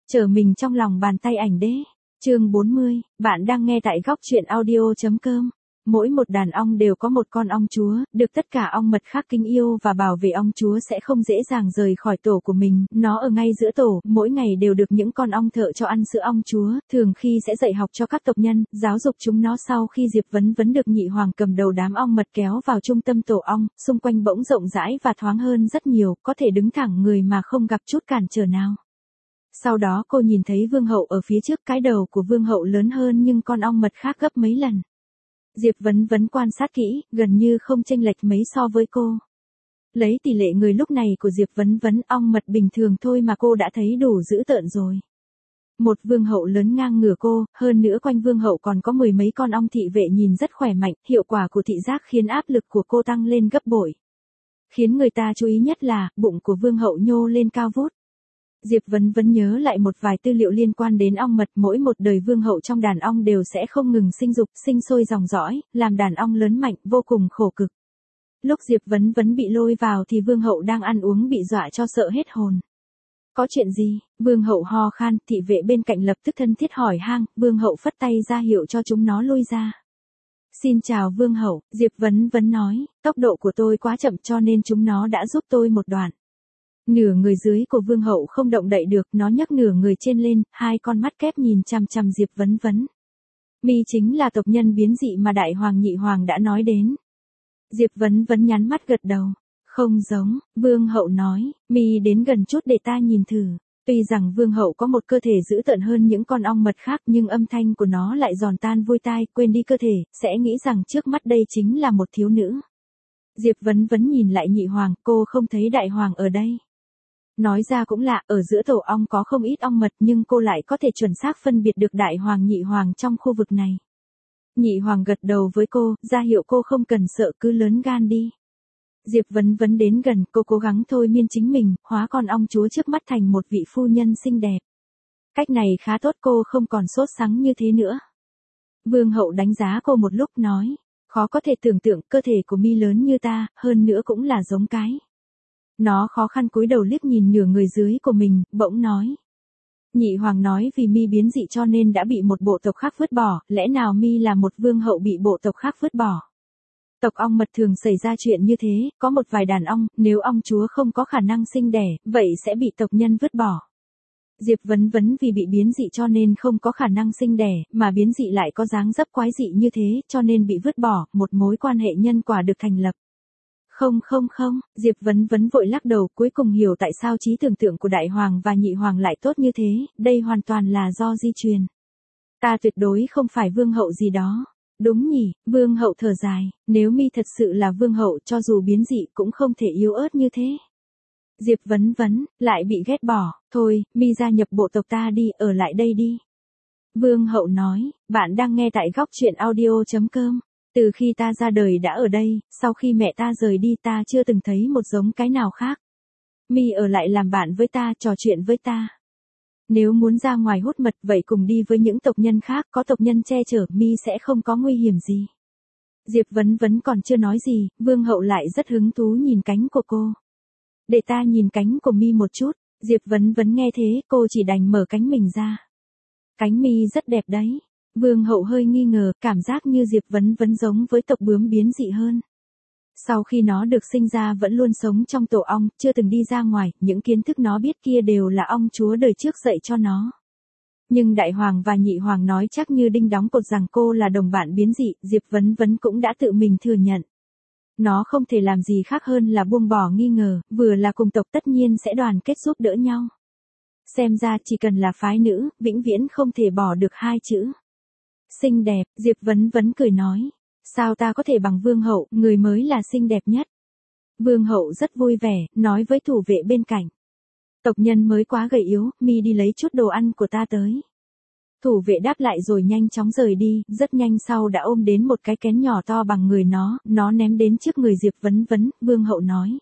Trở mình trong lòng bàn tay ảnh đế. Chương 40, bạn đang nghe tại góc truyện audio.com. Mỗi một đàn ong đều có một con ong chúa, được tất cả ong mật khác kính yêu và bảo vệ. Ong chúa sẽ không dễ dàng rời khỏi tổ của mình, nó ở ngay giữa tổ, mỗi ngày đều được những con ong thợ cho ăn sữa ong chúa, thường khi sẽ dạy học cho các tộc nhân, giáo dục chúng nó. Sau khi Diệp Vấn Vấn được Nhị Hoàng cầm đầu đám ong mật kéo vào trung tâm tổ ong, xung quanh bỗng rộng rãi và thoáng hơn rất nhiều, có thể đứng thẳng người mà không gặp chút cản trở nào. Sau đó cô nhìn thấy vương hậu ở phía trước, cái đầu của vương hậu lớn hơn nhưng con ong mật khác gấp mấy lần. Diệp Vấn Vấn quan sát kỹ, gần như không chênh lệch mấy so với cô. Lấy tỷ lệ người lúc này của Diệp Vấn Vấn, ong mật bình thường thôi mà cô đã thấy đủ dữ tợn rồi. Một vương hậu lớn ngang ngửa cô, hơn nữa quanh vương hậu còn có mười mấy con ong thị vệ nhìn rất khỏe mạnh, hiệu quả của thị giác khiến áp lực của cô tăng lên gấp bội. Khiến người ta chú ý nhất là, bụng của vương hậu nhô lên cao vút. Diệp Vấn Vấn nhớ lại một vài tư liệu liên quan đến ong mật, mỗi một đời vương hậu trong đàn ong đều sẽ không ngừng sinh dục, sinh sôi dòng dõi, làm đàn ong lớn mạnh, vô cùng khổ cực. Lúc Diệp Vấn Vấn bị lôi vào thì vương hậu đang ăn uống bị dọa cho sợ hết hồn. Có chuyện gì? Vương hậu ho khan, thị vệ bên cạnh lập tức thân thiết hỏi han, vương hậu phất tay ra hiệu cho chúng nó lui ra. Xin chào vương hậu, Diệp Vấn Vấn nói, tốc độ của tôi quá chậm cho nên chúng nó đã giúp tôi một đoạn. Nửa người dưới của vương hậu không động đậy được, nó nhấc nửa người trên lên, hai con mắt kép nhìn chằm chằm Diệp Vấn Vấn. Mi chính là tộc nhân biến dị mà đại hoàng Nhị Hoàng đã nói đến. Diệp Vấn Vấn nhắn mắt gật đầu. Không giống, vương hậu nói, Mi đến gần chút để ta nhìn thử. Tuy rằng vương hậu có một cơ thể dữ tợn hơn những con ong mật khác nhưng âm thanh của nó lại giòn tan vui tai, quên đi cơ thể, sẽ nghĩ rằng trước mắt đây chính là một thiếu nữ. Diệp Vấn Vấn nhìn lại Nhị Hoàng, cô không thấy đại hoàng ở đây. Nói ra cũng lạ, ở giữa tổ ong có không ít ong mật nhưng cô lại có thể chuẩn xác phân biệt được đại hoàng Nhị Hoàng trong khu vực này. Nhị Hoàng gật đầu với cô, ra hiệu cô không cần sợ, cứ lớn gan đi. Diệp Vấn Vấn đến gần, cô cố gắng thôi miên chính mình, hóa con ong chúa trước mắt thành một vị phu nhân xinh đẹp. Cách này khá tốt, cô không còn sốt sắng như thế nữa. Vương hậu đánh giá cô một lúc nói, khó có thể tưởng tượng cơ thể của Mi lớn như ta, hơn nữa cũng là giống cái. Nó khó khăn cúi đầu liếc nhìn nửa người dưới của mình, bỗng nói. Nhị Hoàng nói vì Mi biến dị cho nên đã bị một bộ tộc khác vứt bỏ, lẽ nào Mi là một vương hậu bị bộ tộc khác vứt bỏ? Tộc ong mật thường xảy ra chuyện như thế, có một vài đàn ong, nếu ong chúa không có khả năng sinh đẻ, vậy sẽ bị tộc nhân vứt bỏ. Diệp Vấn Vấn vì bị biến dị cho nên không có khả năng sinh đẻ, mà biến dị lại có dáng dấp quái dị như thế, cho nên bị vứt bỏ, một mối quan hệ nhân quả được thành lập. Không, Diệp Vấn Vấn vội lắc đầu, cuối cùng hiểu tại sao trí tưởng tượng của Đại Hoàng và Nhị Hoàng lại tốt như thế, đây hoàn toàn là do di truyền. Ta tuyệt đối không phải vương hậu gì đó. Đúng nhỉ, vương hậu thở dài, nếu Mi thật sự là vương hậu cho dù biến dị cũng không thể yếu ớt như thế. Diệp Vấn Vấn, lại bị ghét bỏ, thôi, Mi gia nhập bộ tộc ta đi, ở lại đây đi. Vương hậu nói, bạn đang nghe tại góc truyện audio.com. Từ khi ta ra đời đã ở đây, sau khi mẹ ta rời đi ta chưa từng thấy một giống cái nào khác. Mi ở lại làm bạn với ta, trò chuyện với ta. Nếu muốn ra ngoài hút mật vậy cùng đi với những tộc nhân khác, có tộc nhân che chở, Mi sẽ không có nguy hiểm gì. Diệp Vấn Vấn còn chưa nói gì, vương hậu lại rất hứng thú nhìn cánh của cô. Để ta nhìn cánh của Mi một chút. Diệp Vấn Vấn nghe thế, cô chỉ đành mở cánh mình ra. Cánh Mi rất đẹp đấy. Vương hậu hơi nghi ngờ, cảm giác như Diệp Vấn Vấn giống với tộc bướm biến dị hơn. Sau khi nó được sinh ra vẫn luôn sống trong tổ ong, chưa từng đi ra ngoài, những kiến thức nó biết kia đều là ong chúa đời trước dạy cho nó. Nhưng Đại Hoàng và Nhị Hoàng nói chắc như đinh đóng cột rằng cô là đồng bạn biến dị, Diệp Vấn Vấn cũng đã tự mình thừa nhận. Nó không thể làm gì khác hơn là buông bỏ nghi ngờ, vừa là cùng tộc tất nhiên sẽ đoàn kết giúp đỡ nhau. Xem ra chỉ cần là phái nữ, vĩnh viễn không thể bỏ được hai chữ. Xinh đẹp, Diệp Vấn Vấn cười nói. Sao ta có thể bằng vương hậu, người mới là xinh đẹp nhất. Vương hậu rất vui vẻ, nói với thủ vệ bên cạnh. Tộc nhân mới quá gầy yếu, Mi đi lấy chút đồ ăn của ta tới. Thủ vệ đáp lại rồi nhanh chóng rời đi, rất nhanh sau đã ôm đến một cái kén nhỏ to bằng người nó ném đến trước người Diệp Vấn Vấn, vương hậu nói.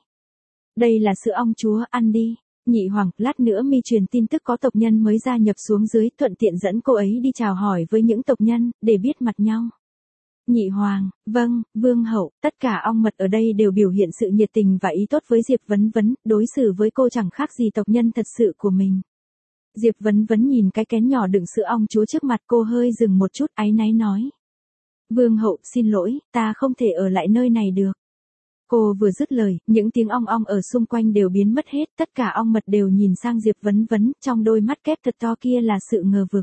Đây là sữa ong chúa, ăn đi. Nhị Hoàng, lát nữa Mi truyền tin tức có tộc nhân mới gia nhập xuống dưới, thuận tiện dẫn cô ấy đi chào hỏi với những tộc nhân, để biết mặt nhau. Nhị Hoàng, vâng, vương hậu, tất cả ong mật ở đây đều biểu hiện sự nhiệt tình và ý tốt với Diệp Vấn Vấn, đối xử với cô chẳng khác gì tộc nhân thật sự của mình. Diệp Vấn Vấn nhìn cái kén nhỏ đựng sữa ong chúa trước mặt cô hơi dừng một chút áy náy nói. Vương hậu, xin lỗi, ta không thể ở lại nơi này được. Cô vừa dứt lời, những tiếng ong ong ở xung quanh đều biến mất hết, tất cả ong mật đều nhìn sang Diệp Vấn Vấn, trong đôi mắt kép thật to kia là sự ngờ vực.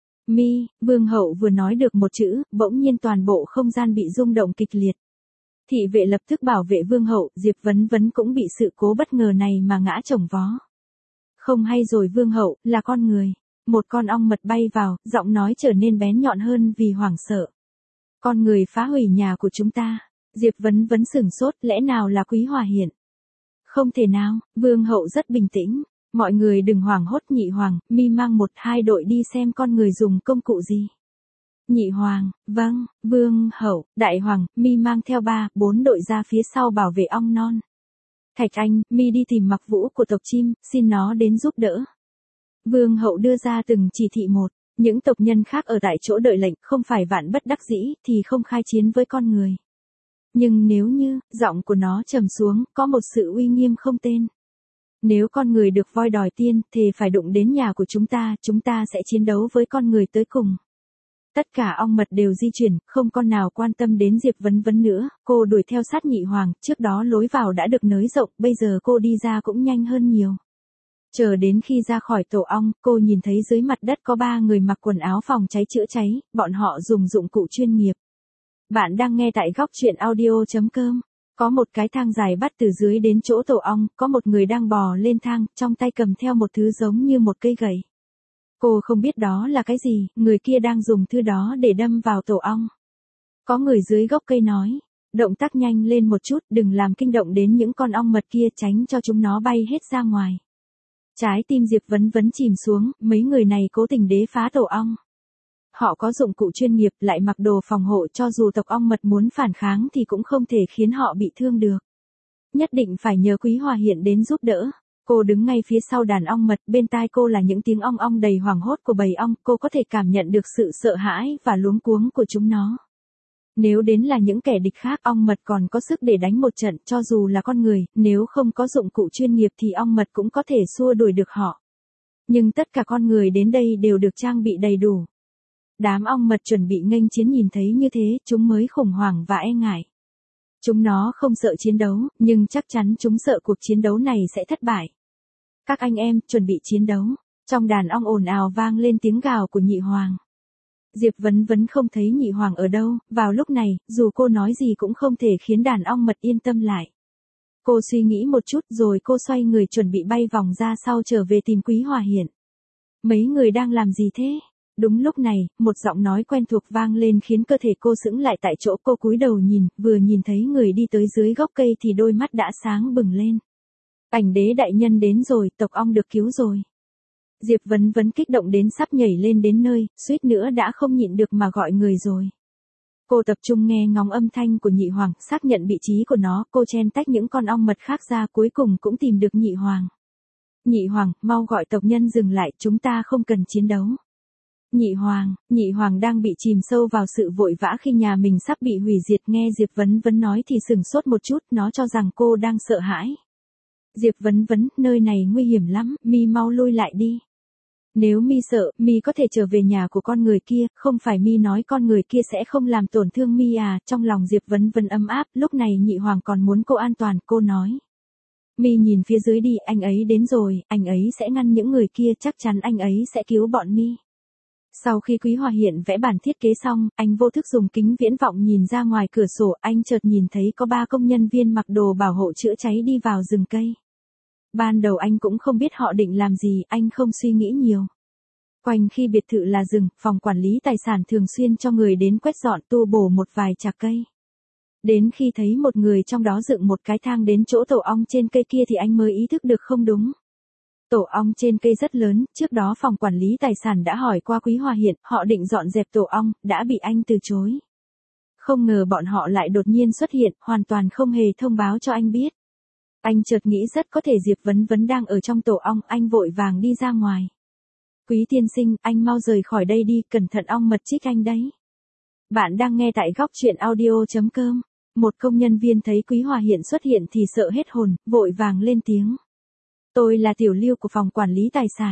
Vương hậu vừa nói được một chữ, bỗng nhiên toàn bộ không gian bị rung động kịch liệt. Thị vệ lập tức bảo vệ vương hậu, Diệp Vấn Vấn cũng bị sự cố bất ngờ này mà ngã chồng vó. Không hay rồi vương hậu, là con người. Một con ong mật bay vào, giọng nói trở nên bén nhọn hơn vì hoảng sợ. Con người phá hủy nhà của chúng ta. Diệp Vấn Vấn sửng sốt, lẽ nào là Quý Hòa Hiển? Không thể nào, vương hậu rất bình tĩnh. Mọi người đừng hoảng hốt. Nhị hoàng, mi mang 1-2 đội đi xem con người dùng công cụ gì. Nhị hoàng, vâng, vương hậu, đại hoàng, mi mang theo 3-4 đội ra phía sau bảo vệ ong non. Thạch Anh, mi đi tìm Mặc Vũ của tộc chim, xin nó đến giúp đỡ. Vương hậu đưa ra từng chỉ thị một, những tộc nhân khác ở tại chỗ đợi lệnh, không phải vạn bất đắc dĩ thì không khai chiến với con người. Nhưng nếu như, giọng của nó trầm xuống, có một sự uy nghiêm không tên. Nếu con người được voi đòi tiên, thì phải đụng đến nhà của chúng ta sẽ chiến đấu với con người tới cùng. Tất cả ong mật đều di chuyển, không con nào quan tâm đến Diệp Vấn Vấn nữa, cô đuổi theo sát nhị hoàng, trước đó lối vào đã được nới rộng, bây giờ cô đi ra cũng nhanh hơn nhiều. Chờ đến khi ra khỏi tổ ong, cô nhìn thấy dưới mặt đất có 3 người mặc quần áo phòng cháy chữa cháy, bọn họ dùng dụng cụ chuyên nghiệp. Bạn đang nghe tại góc truyện audio.com. Có một cái thang dài bắt từ dưới đến chỗ tổ ong, có một người đang bò lên thang, trong tay cầm theo một thứ giống như một cây gậy. Cô không biết đó là cái gì, người kia đang dùng thứ đó để đâm vào tổ ong. Có người dưới gốc cây nói, động tác nhanh lên một chút, đừng làm kinh động đến những con ong mật kia, tránh cho chúng nó bay hết ra ngoài. Trái tim Diệp Vấn Vấn chìm xuống, mấy người này cố tình đế phá tổ ong. Họ có dụng cụ chuyên nghiệp, lại mặc đồ phòng hộ, cho dù tộc ong mật muốn phản kháng thì cũng không thể khiến họ bị thương được. Nhất định phải nhờ Quý Hòa Hiển đến giúp đỡ. Cô đứng ngay phía sau đàn ong mật, bên tai cô là những tiếng ong ong đầy hoảng hốt của bầy ong, cô có thể cảm nhận được sự sợ hãi và luống cuống của chúng nó. Nếu đến là những kẻ địch khác, ong mật còn có sức để đánh một trận, cho dù là con người, nếu không có dụng cụ chuyên nghiệp thì ong mật cũng có thể xua đuổi được họ. Nhưng tất cả con người đến đây đều được trang bị đầy đủ. Đám ong mật chuẩn bị nghênh chiến nhìn thấy như thế, chúng mới khủng hoảng và e ngại. Chúng nó không sợ chiến đấu, nhưng chắc chắn chúng sợ cuộc chiến đấu này sẽ thất bại. Các anh em, chuẩn bị chiến đấu. Trong đàn ong ồn ào vang lên tiếng gào của nhị hoàng. Diệp Vấn Vấn không thấy nhị hoàng ở đâu, vào lúc này, dù cô nói gì cũng không thể khiến đàn ong mật yên tâm lại. Cô suy nghĩ một chút rồi cô xoay người chuẩn bị bay vòng ra sau trở về tìm Quý Hòa Hiển. Mấy người đang làm gì thế? Đúng lúc này, một giọng nói quen thuộc vang lên khiến cơ thể cô sững lại tại chỗ, cô cúi đầu nhìn, vừa nhìn thấy người đi tới dưới gốc cây thì đôi mắt đã sáng bừng lên. Ảnh đế đại nhân đến rồi, tộc ong được cứu rồi. Diệp Vấn Vấn kích động đến sắp nhảy lên đến nơi, suýt nữa đã không nhịn được mà gọi người rồi. Cô tập trung nghe ngóng âm thanh của nhị hoàng, xác nhận vị trí của nó, cô chen tách những con ong mật khác ra, cuối cùng cũng tìm được nhị hoàng. Nhị hoàng, mau gọi tộc nhân dừng lại, chúng ta không cần chiến đấu. Nhị hoàng đang bị chìm sâu vào sự vội vã khi nhà mình sắp bị hủy diệt, nghe Diệp Vấn Vấn nói thì sửng sốt một chút, nó cho rằng cô đang sợ hãi. Diệp Vấn Vấn, nơi này nguy hiểm lắm, mi mau lui lại đi. Nếu mi sợ, mi có thể trở về nhà của con người kia, không phải mi nói con người kia sẽ không làm tổn thương mi à, trong lòng Diệp Vấn Vấn ấm áp, lúc này nhị hoàng còn muốn cô an toàn, cô nói. Mi nhìn phía dưới đi, anh ấy đến rồi, anh ấy sẽ ngăn những người kia, chắc chắn anh ấy sẽ cứu bọn mi. Sau khi Quý Hòa Hiển vẽ bản thiết kế xong, anh vô thức dùng kính viễn vọng nhìn ra ngoài cửa sổ, anh chợt nhìn thấy có 3 công nhân viên mặc đồ bảo hộ chữa cháy đi vào rừng cây. Ban đầu anh cũng không biết họ định làm gì, anh không suy nghĩ nhiều. Quanh khi biệt thự là rừng, phòng quản lý tài sản thường xuyên cho người đến quét dọn tu bổ một vài chạc cây. Đến khi thấy một người trong đó dựng một cái thang đến chỗ tổ ong trên cây kia thì anh mới ý thức được không đúng. Tổ ong trên cây rất lớn, trước đó phòng quản lý tài sản đã hỏi qua Quý Hòa Hiển, họ định dọn dẹp tổ ong, đã bị anh từ chối. Không ngờ bọn họ lại đột nhiên xuất hiện, hoàn toàn không hề thông báo cho anh biết. Anh chợt nghĩ rất có thể Diệp Vấn Vấn đang ở trong tổ ong, anh vội vàng đi ra ngoài. Quý tiên sinh, anh mau rời khỏi đây đi, cẩn thận ong mật chích anh đấy. Bạn đang nghe tại góc truyện audio.com. Một công nhân viên thấy Quý Hòa Hiển xuất hiện thì sợ hết hồn, vội vàng lên tiếng. Tôi là Tiểu Lưu của phòng quản lý tài sản.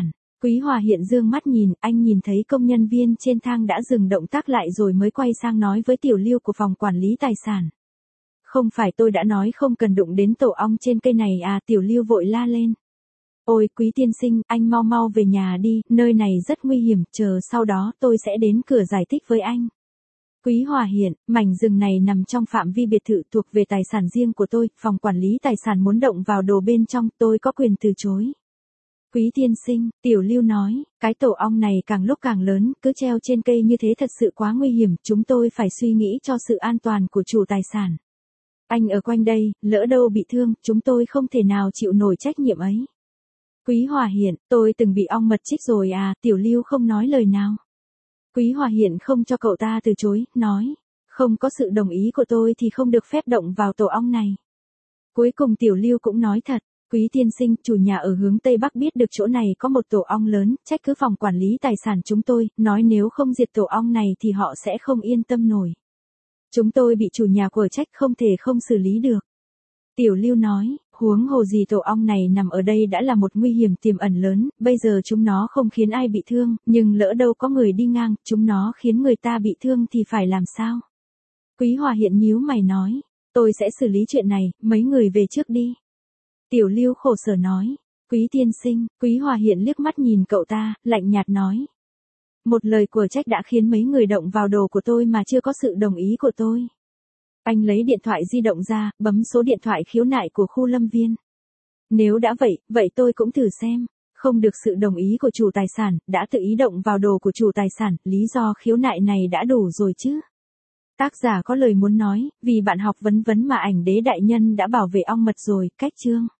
Quý Hòa Hiện dương mắt nhìn, anh nhìn thấy công nhân viên trên thang đã dừng động tác lại rồi mới quay sang nói với Tiểu Lưu của phòng quản lý tài sản. Không phải tôi đã nói không cần đụng đến tổ ong trên cây này à, Tiểu Lưu vội la lên. Ôi Quý tiên sinh, anh mau mau về nhà đi, nơi này rất nguy hiểm, chờ sau đó tôi sẽ đến cửa giải thích với anh. Quý Hòa Hiện, mảnh rừng này nằm trong phạm vi biệt thự thuộc về tài sản riêng của tôi, phòng quản lý tài sản muốn động vào đồ bên trong, tôi có quyền từ chối. Quý tiên sinh, Tiểu Lưu nói, cái tổ ong này càng lúc càng lớn, cứ treo trên cây như thế thật sự quá nguy hiểm, chúng tôi phải suy nghĩ cho sự an toàn của chủ tài sản. Anh ở quanh đây, lỡ đâu bị thương, chúng tôi không thể nào chịu nổi trách nhiệm ấy. Quý Hòa Hiện, tôi từng bị ong mật chích rồi à, Tiểu Lưu không nói lời nào. Quý Hòa Hiện không cho cậu ta từ chối, nói, không có sự đồng ý của tôi thì không được phép động vào tổ ong này. Cuối cùng Tiểu Lưu cũng nói thật, Quý tiên sinh, chủ nhà ở hướng Tây Bắc biết được chỗ này có một tổ ong lớn, trách cứ phòng quản lý tài sản chúng tôi, nói nếu không diệt tổ ong này thì họ sẽ không yên tâm nổi. Chúng tôi bị chủ nhà của trách không thể không xử lý được. Tiểu Lưu nói, huống hồ gì tổ ong này nằm ở đây đã là một nguy hiểm tiềm ẩn lớn, bây giờ chúng nó không khiến ai bị thương, nhưng lỡ đâu có người đi ngang, chúng nó khiến người ta bị thương thì phải làm sao? Quý Hòa Hiện nhíu mày nói, tôi sẽ xử lý chuyện này, mấy người về trước đi. Tiểu Lưu khổ sở nói, Quý tiên sinh, Quý Hòa Hiện liếc mắt nhìn cậu ta, lạnh nhạt nói. Một lời của trách đã khiến mấy người động vào đồ của tôi mà chưa có sự đồng ý của tôi. Anh lấy điện thoại di động ra, bấm số điện thoại khiếu nại của khu lâm viên. Nếu đã vậy tôi cũng thử xem. Không được sự đồng ý của chủ tài sản, đã tự ý động vào đồ của chủ tài sản, lý do khiếu nại này đã đủ rồi chứ. Tác giả có lời muốn nói, vì bạn học vấn mà ảnh đế đại nhân đã bảo vệ ong mật rồi, cách chương.